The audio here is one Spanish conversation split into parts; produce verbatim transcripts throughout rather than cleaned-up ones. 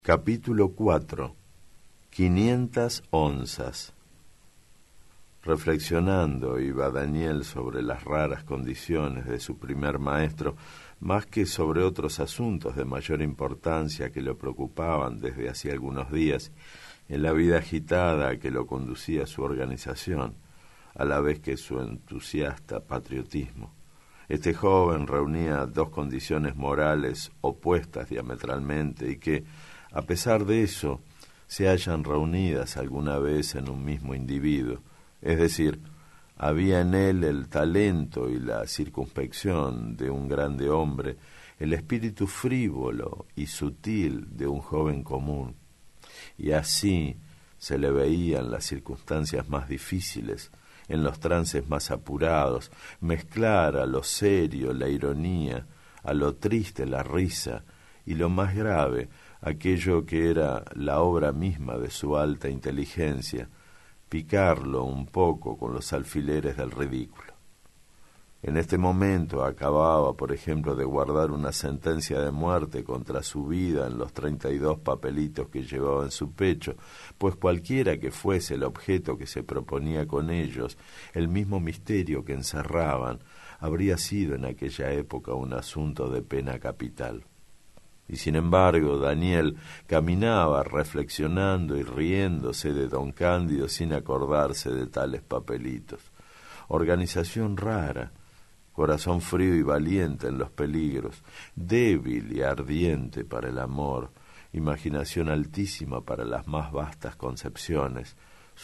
Capítulo cuatro. Quinientas onzas. Reflexionando iba Daniel sobre las raras condiciones de su primer maestro, más que sobre otros asuntos de mayor importancia que lo preocupaban desde hacía algunos días, en la vida agitada a que lo conducía su organización, a la vez que su entusiasta patriotismo. Este joven reunía dos condiciones morales opuestas diametralmente y que, a pesar de eso, se hallan reunidas alguna vez en un mismo individuo, es decir, había en él el talento y la circunspección de un grande hombre, el espíritu frívolo y sutil de un joven común, y así se le veía en las circunstancias más difíciles, en los trances más apurados, mezclar a lo serio la ironía, a lo triste la risa, y lo más grave, aquello que era la obra misma de su alta inteligencia, picarlo un poco con los alfileres del ridículo. En este momento acababa, por ejemplo, de guardar una sentencia de muerte contra su vida en los treinta y dos papelitos que llevaba en su pecho, pues cualquiera que fuese el objeto que se proponía con ellos, el mismo misterio que encerraban, habría sido en aquella época un asunto de pena capital. Y sin embargo, Daniel caminaba reflexionando y riéndose de don Cándido sin acordarse de tales papelitos. Organización rara, corazón frío y valiente en los peligros, débil y ardiente para el amor, imaginación altísima para las más vastas concepciones,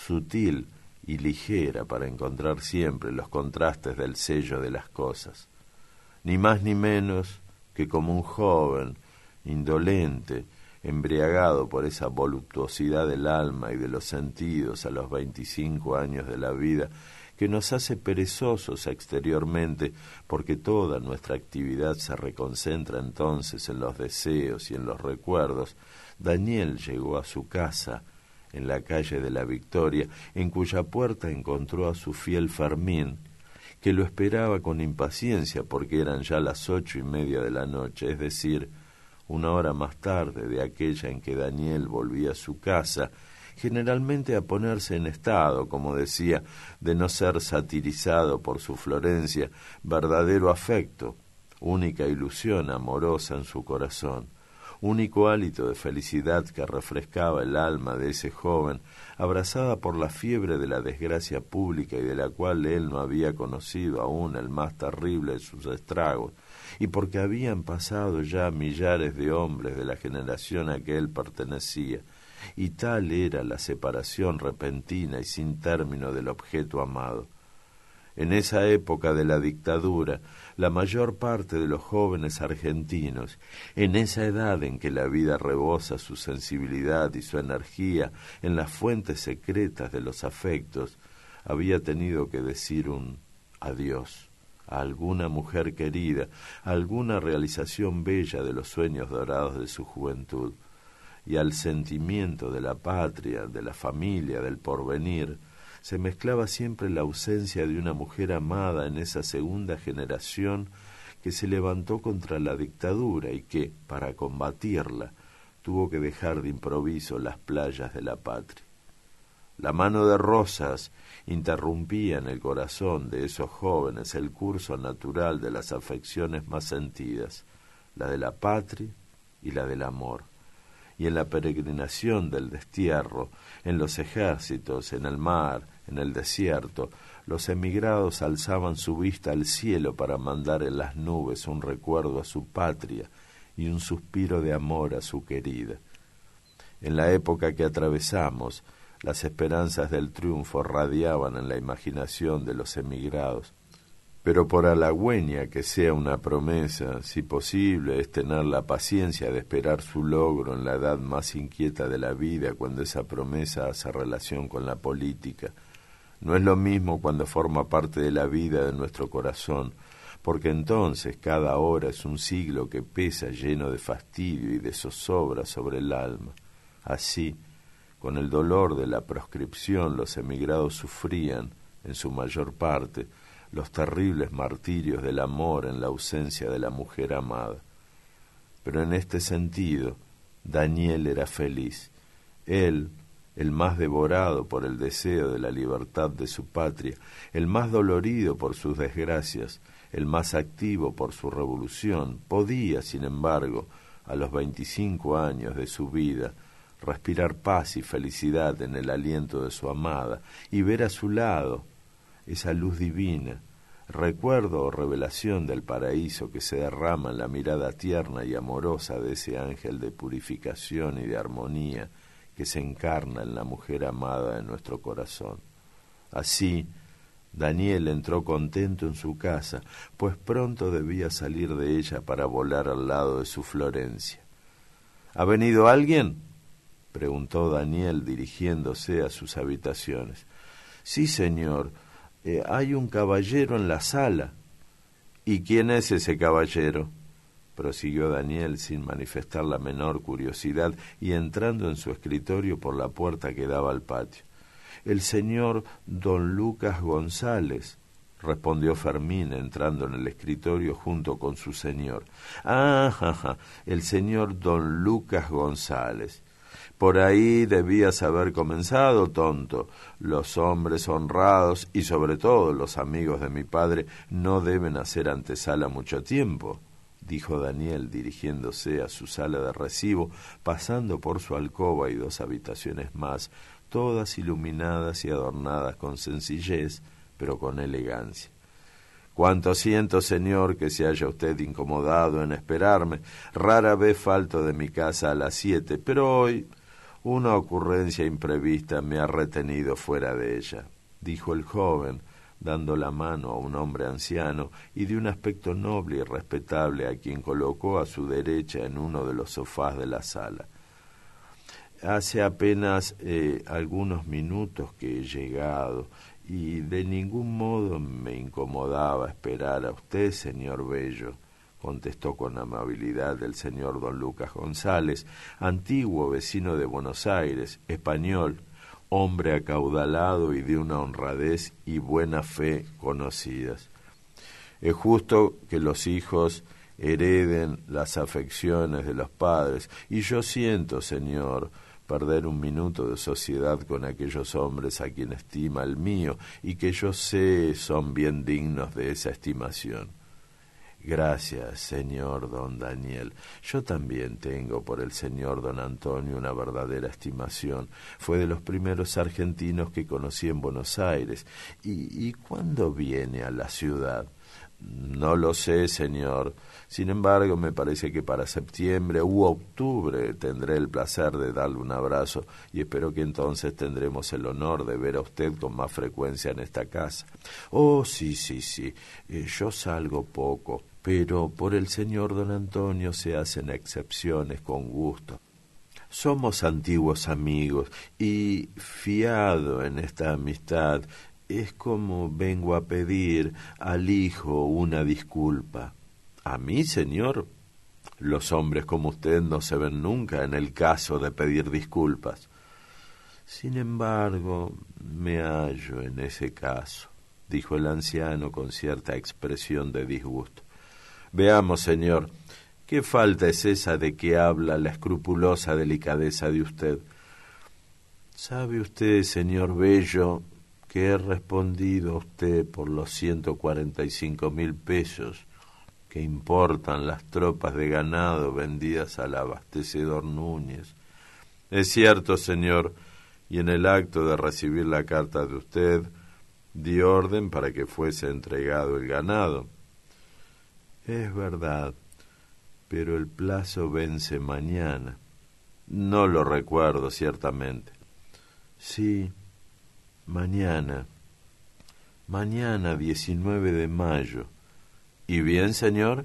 sutil y ligera para encontrar siempre los contrastes del sello de las cosas. Ni más ni menos que como un joven indolente, embriagado por esa voluptuosidad del alma y de los sentidos a los veinticinco años de la vida, que nos hace perezosos exteriormente, porque toda nuestra actividad se reconcentra entonces en los deseos y en los recuerdos. Daniel llegó a su casa, en la calle de la Victoria, en cuya puerta encontró a su fiel Fermín, que lo esperaba con impaciencia, porque eran ya las ocho y media de la noche, es decir, una hora más tarde de aquella en que Daniel volvía a su casa, generalmente a ponerse en estado, como decía, de no ser satirizado por su Florencia, verdadero afecto, única ilusión amorosa en su corazón, único hálito de felicidad que refrescaba el alma de ese joven, abrazada por la fiebre de la desgracia pública y de la cual él no había conocido aún el más terrible de sus estragos, y porque habían pasado ya millares de hombres de la generación a que él pertenecía, y tal era la separación repentina y sin término del objeto amado. En esa época de la dictadura, la mayor parte de los jóvenes argentinos, en esa edad en que la vida rebosa su sensibilidad y su energía en las fuentes secretas de los afectos, había tenido que decir un adiós a alguna mujer querida, a alguna realización bella de los sueños dorados de su juventud, y al sentimiento de la patria, de la familia, del porvenir, se mezclaba siempre la ausencia de una mujer amada en esa segunda generación que se levantó contra la dictadura y que, para combatirla, tuvo que dejar de improviso las playas de la patria. La mano de Rosas interrumpía en el corazón de esos jóvenes el curso natural de las afecciones más sentidas, la de la patria y la del amor. Y en la peregrinación del destierro, en los ejércitos, en el mar, en el desierto, los emigrados alzaban su vista al cielo para mandar en las nubes un recuerdo a su patria y un suspiro de amor a su querida. En la época que atravesamos, las esperanzas del triunfo radiaban en la imaginación de los emigrados. Pero por halagüeña que sea una promesa, si posible es tener la paciencia de esperar su logro en la edad más inquieta de la vida, cuando esa promesa hace relación con la política. No es lo mismo cuando forma parte de la vida de nuestro corazón, porque entonces cada hora es un siglo que pesa lleno de fastidio y de zozobra sobre el alma. Así, con el dolor de la proscripción, los emigrados sufrían, en su mayor parte, los terribles martirios del amor en la ausencia de la mujer amada. Pero en este sentido, Daniel era feliz. Él, el más devorado por el deseo de la libertad de su patria, el más dolorido por sus desgracias, el más activo por su revolución, podía, sin embargo, a los veinticinco años de su vida, respirar paz y felicidad en el aliento de su amada y ver a su lado esa luz divina, recuerdo o revelación del paraíso que se derrama en la mirada tierna y amorosa de ese ángel de purificación y de armonía que se encarna en la mujer amada de nuestro corazón. Así, Daniel entró contento en su casa, pues pronto debía salir de ella para volar al lado de su Florencia. ¿Ha venido alguien?, preguntó Daniel dirigiéndose a sus habitaciones. Sí, señor, eh, hay un caballero en la sala. ¿Y quién es ese caballero?, prosiguió Daniel sin manifestar la menor curiosidad y entrando en su escritorio por la puerta que daba al patio. El señor don Lucas González, respondió Fermín entrando en el escritorio junto con su señor. Ah, ja, ja, el señor don Lucas González. Por ahí debías haber comenzado, tonto. Los hombres honrados y sobre todo los amigos de mi padre no deben hacer antesala mucho tiempo, dijo Daniel dirigiéndose a su sala de recibo, pasando por su alcoba y dos habitaciones más, todas iluminadas y adornadas con sencillez, pero con elegancia. Cuánto siento, señor, que se haya usted incomodado en esperarme. Rara vez falto de mi casa a las siete, pero hoy una ocurrencia imprevista me ha retenido fuera de ella, dijo el joven, dando la mano a un hombre anciano y de un aspecto noble y respetable a quien colocó a su derecha en uno de los sofás de la sala. Hace apenas eh, algunos minutos que he llegado y de ningún modo me incomodaba esperar a usted, señor Bello, contestó con amabilidad el señor don Lucas González, antiguo vecino de Buenos Aires, español, hombre acaudalado y de una honradez y buena fe conocidas. Es justo que los hijos hereden las afecciones de los padres, y yo siento, señor, perder un minuto de sociedad con aquellos hombres a quien estima el mío, y que yo sé son bien dignos de esa estimación. Gracias, señor don Daniel. Yo también tengo por el señor don Antonio una verdadera estimación. Fue de los primeros argentinos que conocí en Buenos Aires. ¿Y, y cuándo viene a la ciudad? No lo sé, señor. Sin embargo, me parece que para septiembre u octubre tendré el placer de darle un abrazo y espero que entonces tendremos el honor de ver a usted con más frecuencia en esta casa. Oh, sí, sí, sí. Eh, yo salgo poco, pero por el señor don Antonio se hacen excepciones con gusto. Somos antiguos amigos y, fiado en esta amistad, es como vengo a pedir al hijo una disculpa. ¿A mí, señor? Los hombres como usted no se ven nunca en el caso de pedir disculpas. Sin embargo, me hallo en ese caso, dijo el anciano con cierta expresión de disgusto. Veamos, señor, ¿qué falta es esa de que habla la escrupulosa delicadeza de usted? ¿Sabe usted, señor Bello, que he respondido a usted por los ciento cuarenta y cinco mil pesos que importan las tropas de ganado vendidas al abastecedor Núñez? Es cierto, señor, y en el acto de recibir la carta de usted, di orden para que fuese entregado el ganado. Es verdad, pero el plazo vence mañana. No lo recuerdo, ciertamente. Sí, mañana. Mañana, diecinueve de mayo. ¿Y bien, señor?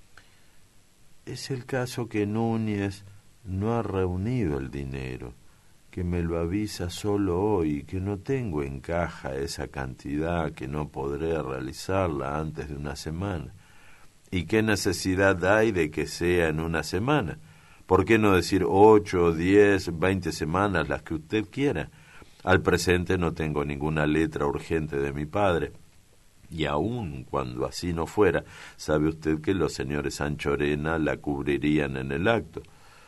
Es el caso que Núñez no ha reunido el dinero, que me lo avisa solo hoy, que no tengo en caja esa cantidad, que no podré realizarla antes de una semana. ¿Y qué necesidad hay de que sea en una semana? ¿Por qué no decir ocho, diez, veinte semanas, las que usted quiera? Al presente no tengo ninguna letra urgente de mi padre. Y aun cuando así no fuera, sabe usted que los señores Anchorena la cubrirían en el acto.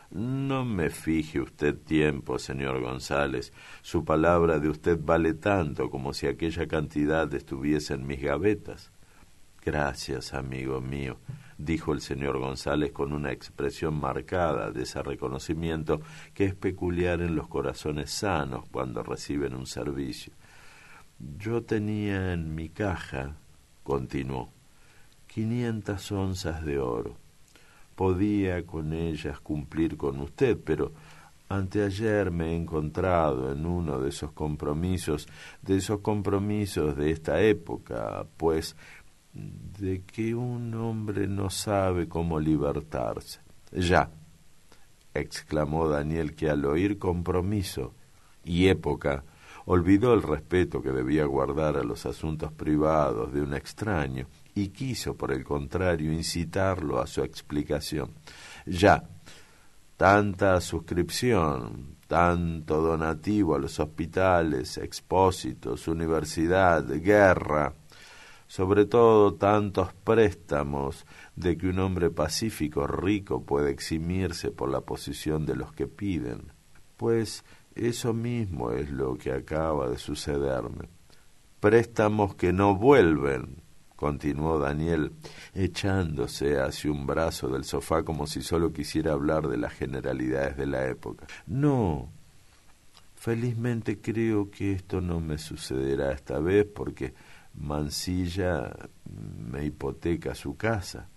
No me fije usted tiempo, señor González. Su palabra de usted vale tanto como si aquella cantidad estuviese en mis gavetas. Gracias, amigo mío, dijo el señor González con una expresión marcada de ese reconocimiento que es peculiar en los corazones sanos cuando reciben un servicio. Yo tenía en mi caja, continuó, quinientas onzas de oro. Podía con ellas cumplir con usted, pero anteayer me he encontrado en uno de esos compromisos, de esos compromisos de esta época, pues de que un hombre no sabe cómo libertarse. Ya, exclamó Daniel, que al oír compromiso y época olvidó el respeto que debía guardar a los asuntos privados de un extraño y quiso, por el contrario, incitarlo a su explicación. Ya, tanta suscripción, tanto donativo a los hospitales, expósitos, universidad, guerra, sobre todo tantos préstamos de que un hombre pacífico rico puede eximirse por la posición de los que piden. Pues eso mismo es lo que acaba de sucederme. Préstamos que no vuelven, continuó Daniel, echándose hacia un brazo del sofá como si solo quisiera hablar de las generalidades de la época. No, felizmente creo que esto no me sucederá esta vez porque Mansilla me hipoteca su casa.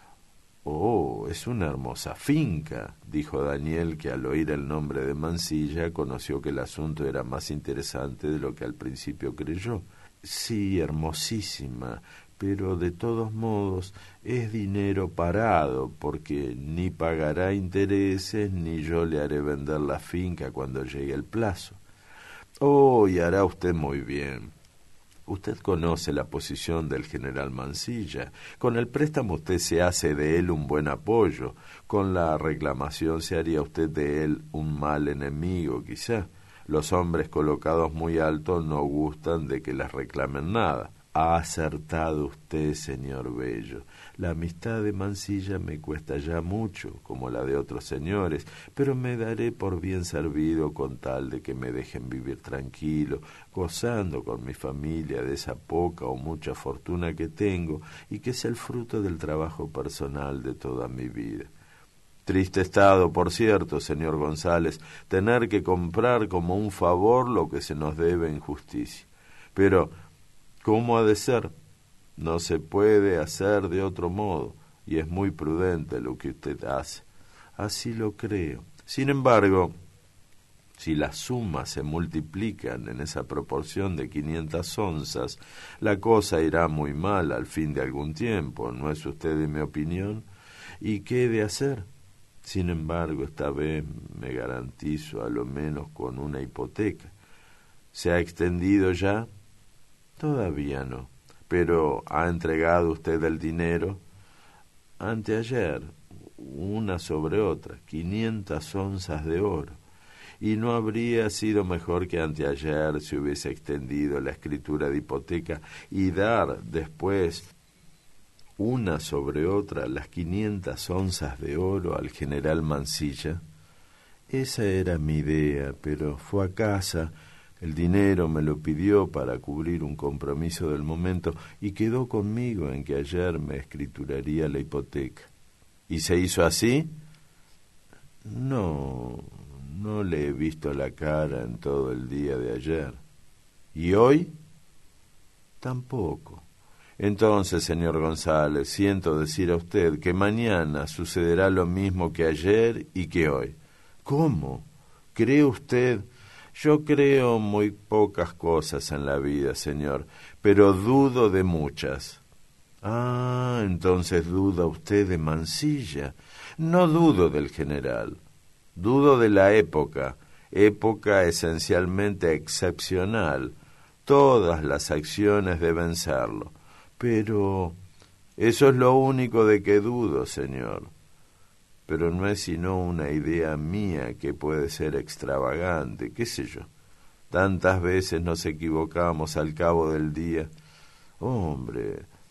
Oh, es una hermosa finca, dijo Daniel, que al oír el nombre de Mansilla conoció que el asunto era más interesante de lo que al principio creyó. Sí, hermosísima, pero de todos modos es dinero parado, porque ni pagará intereses ni yo le haré vender la finca cuando llegue el plazo. Oh, y hará usted muy bien. Usted conoce la posición del general Mansilla. Con el préstamo usted se hace de él un buen apoyo. Con la reclamación se haría usted de él un mal enemigo, quizá. Los hombres colocados muy alto no gustan de que les reclamen nada. Ha acertado usted, señor Bello. La amistad de Mansilla me cuesta ya mucho, como la de otros señores, pero me daré por bien servido con tal de que me dejen vivir tranquilo, gozando con mi familia de esa poca o mucha fortuna que tengo y que es el fruto del trabajo personal de toda mi vida. Triste estado, por cierto, señor González, tener que comprar como un favor lo que se nos debe en justicia. Pero ¿cómo ha de ser? No se puede hacer de otro modo, y es muy prudente lo que usted hace. Así lo creo. Sin embargo, si las sumas se multiplican en esa proporción de quinientas onzas, la cosa irá muy mal al fin de algún tiempo, ¿no es usted de mi opinión? ¿Y qué he de hacer? Sin embargo, esta vez me garantizo a lo menos con una hipoteca. ¿Se ha extendido ya? Todavía no. ¿Pero ha entregado usted el dinero? Anteayer, una sobre otra, quinientas onzas de oro. ¿Y no habría sido mejor que anteayer se hubiese extendido la escritura de hipoteca y dar después una sobre otra las quinientas onzas de oro al general Mansilla? Esa era mi idea, pero fue a casa. El dinero me lo pidió para cubrir un compromiso del momento y quedó conmigo en que ayer me escrituraría la hipoteca. ¿Y se hizo así? No, no le he visto la cara en todo el día de ayer. ¿Y hoy? Tampoco. Entonces, señor González, siento decir a usted que mañana sucederá lo mismo que ayer y que hoy. ¿Cómo? ¿Cree usted? Yo creo muy pocas cosas en la vida, señor, pero dudo de muchas. Ah, entonces duda usted de Mansilla. No dudo del general, dudo de la época, época esencialmente excepcional. Todas las acciones deben serlo, pero eso es lo único de que dudo, señor. Pero no es sino una idea mía que puede ser extravagante, qué sé yo. Tantas veces nos equivocamos al cabo del día. Hombre,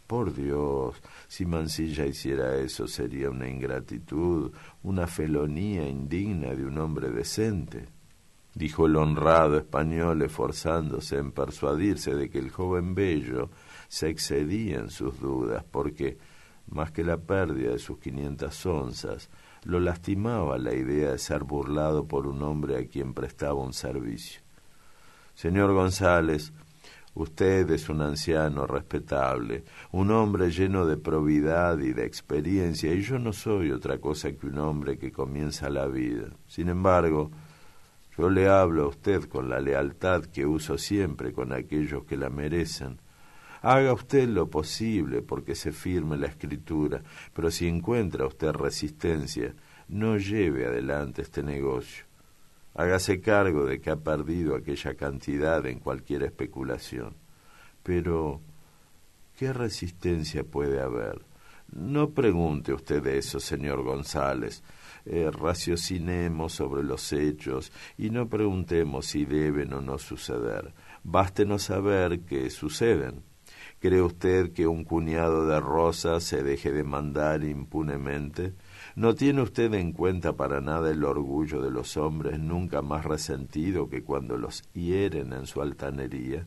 Por Dios, si Mansilla hiciera eso sería una ingratitud, una felonía indigna de un hombre decente, dijo el honrado español, esforzándose en persuadirse de que el joven bello se excedía en sus dudas, porque, más que la pérdida de sus quinientas onzas, lo lastimaba la idea de ser burlado por un hombre a quien prestaba un servicio. Señor González, usted es un anciano respetable, un hombre lleno de probidad y de experiencia, y yo no soy otra cosa que un hombre que comienza la vida. Sin embargo, yo le hablo a usted con la lealtad que uso siempre con aquellos que la merecen. Haga usted lo posible porque se firme la escritura, pero si encuentra usted resistencia, no lleve adelante este negocio. Hágase cargo de que ha perdido aquella cantidad en cualquier especulación. Pero, ¿qué resistencia puede haber? No pregunte usted eso, señor González. Eh, raciocinemos sobre los hechos y no preguntemos si deben o no suceder. Bástenos saber que suceden. ¿Cree usted que un cuñado de rosas se deje de mandar impunemente? ¿No tiene usted en cuenta para nada el orgullo de los hombres nunca más resentido que cuando los hieren en su altanería?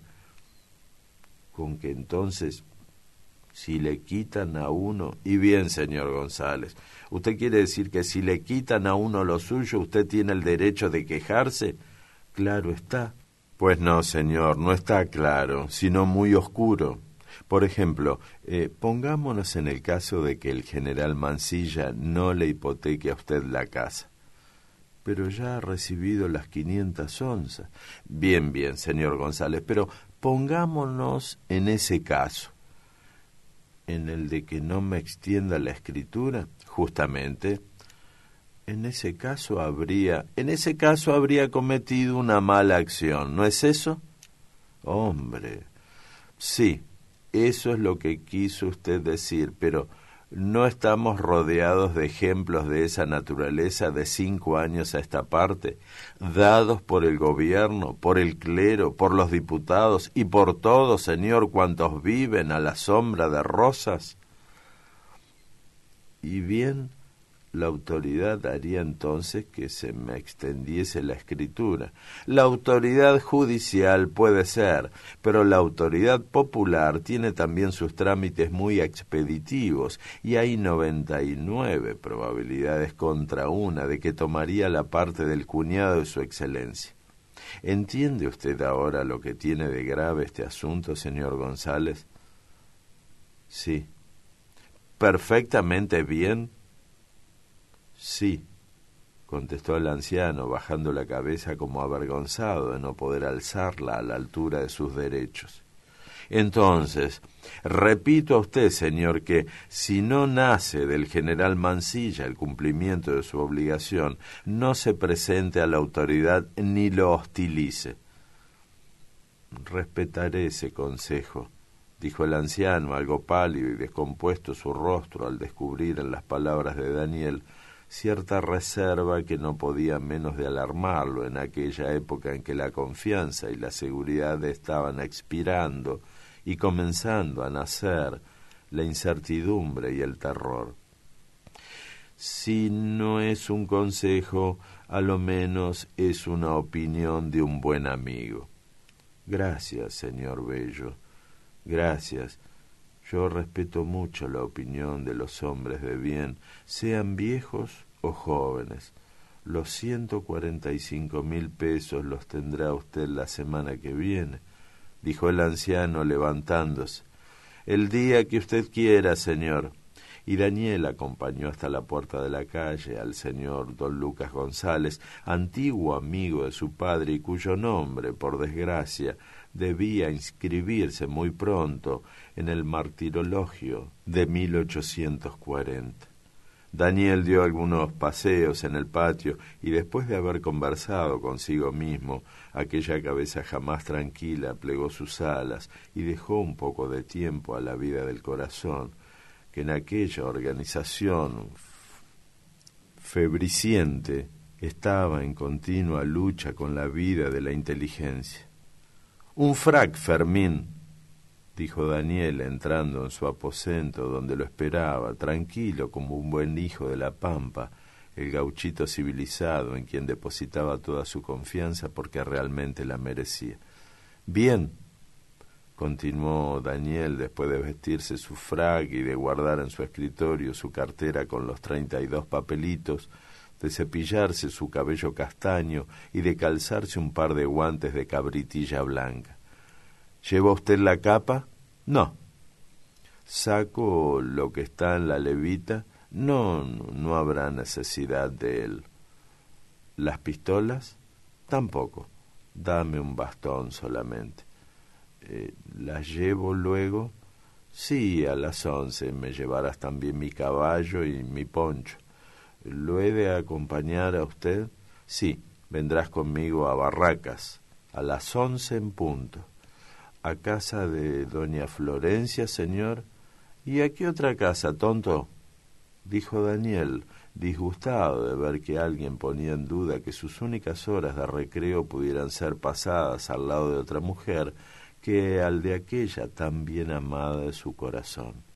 Con que entonces, si le quitan a uno... Y bien, señor González, ¿usted quiere decir que si le quitan a uno lo suyo, usted tiene el derecho de quejarse? Claro está. Pues no, señor, no está claro, sino muy oscuro. Por ejemplo, eh, pongámonos en el caso de que el general Mansilla no le hipoteque a usted la casa. Pero ya ha recibido las quinientas onzas. Bien, bien, señor González, pero pongámonos en ese caso, en el de que no me extienda la escritura, justamente. En ese caso habría, en ese caso habría cometido una mala acción, ¿no es eso? Hombre, sí. Eso es lo que quiso usted decir, pero ¿no estamos rodeados de ejemplos de esa naturaleza de cinco años a esta parte, dados por el gobierno, por el clero, por los diputados y por todos, señor, cuantos viven a la sombra de rosas? Y bien, la autoridad haría entonces que se me extendiese la escritura. La autoridad judicial puede ser, pero la autoridad popular tiene también sus trámites muy expeditivos, y hay noventa y nueve probabilidades contra una de que tomaría la parte del cuñado de su excelencia. ¿Entiende usted ahora lo que tiene de grave este asunto, señor González? Sí. ¿Perfectamente bien? Sí, contestó el anciano, bajando la cabeza como avergonzado de no poder alzarla a la altura de sus derechos. Entonces, repito a usted, señor, que si no nace del general Mansilla el cumplimiento de su obligación, no se presente a la autoridad ni lo hostilice. Respetaré ese consejo, dijo el anciano, algo pálido y descompuesto su rostro al descubrir en las palabras de Daniel cierta reserva que no podía menos de alarmarlo en aquella época en que la confianza y la seguridad estaban expirando y comenzando a nacer la incertidumbre y el terror. Si no es un consejo, a lo menos es una opinión de un buen amigo. Gracias, señor Bello, gracias. Yo respeto mucho la opinión de los hombres de bien, sean viejos o jóvenes. Los ciento cuarenta y cinco mil pesos los tendrá usted la semana que viene, dijo el anciano levantándose. El día que usted quiera, señor. Y Daniel acompañó hasta la puerta de la calle al señor don Lucas González, antiguo amigo de su padre y cuyo nombre, por desgracia, debía inscribirse muy pronto en el martirologio de mil ochocientos cuarenta. Daniel dio algunos paseos en el patio y después de haber conversado consigo mismo, aquella cabeza jamás tranquila plegó sus alas y dejó un poco de tiempo a la vida del corazón, que en aquella organización febriciente estaba en continua lucha con la vida de la inteligencia. Un frac, Fermín, dijo Daniel entrando en su aposento donde lo esperaba, tranquilo como un buen hijo de la pampa, el gauchito civilizado en quien depositaba toda su confianza porque realmente la merecía. Bien, continuó Daniel después de vestirse su frac y de guardar en su escritorio su cartera con los treinta y dos papelitos, de cepillarse su cabello castaño y de calzarse un par de guantes de cabritilla blanca. ¿Lleva usted la capa? No. ¿Saco lo que está en la levita? No, no habrá necesidad de él. ¿Las pistolas? Tampoco. Dame un bastón solamente. Eh, ¿Las llevo luego? Sí, a las once. Me llevarás también mi caballo y mi poncho. ¿Lo he de acompañar a usted? Sí, vendrás conmigo a Barracas, a las once en punto. ¿A casa de doña Florencia, señor? ¿Y a qué otra casa, tonto? Dijo Daniel, disgustado de ver que alguien ponía en duda que sus únicas horas de recreo pudieran ser pasadas al lado de otra mujer que al de aquella tan bien amada de su corazón.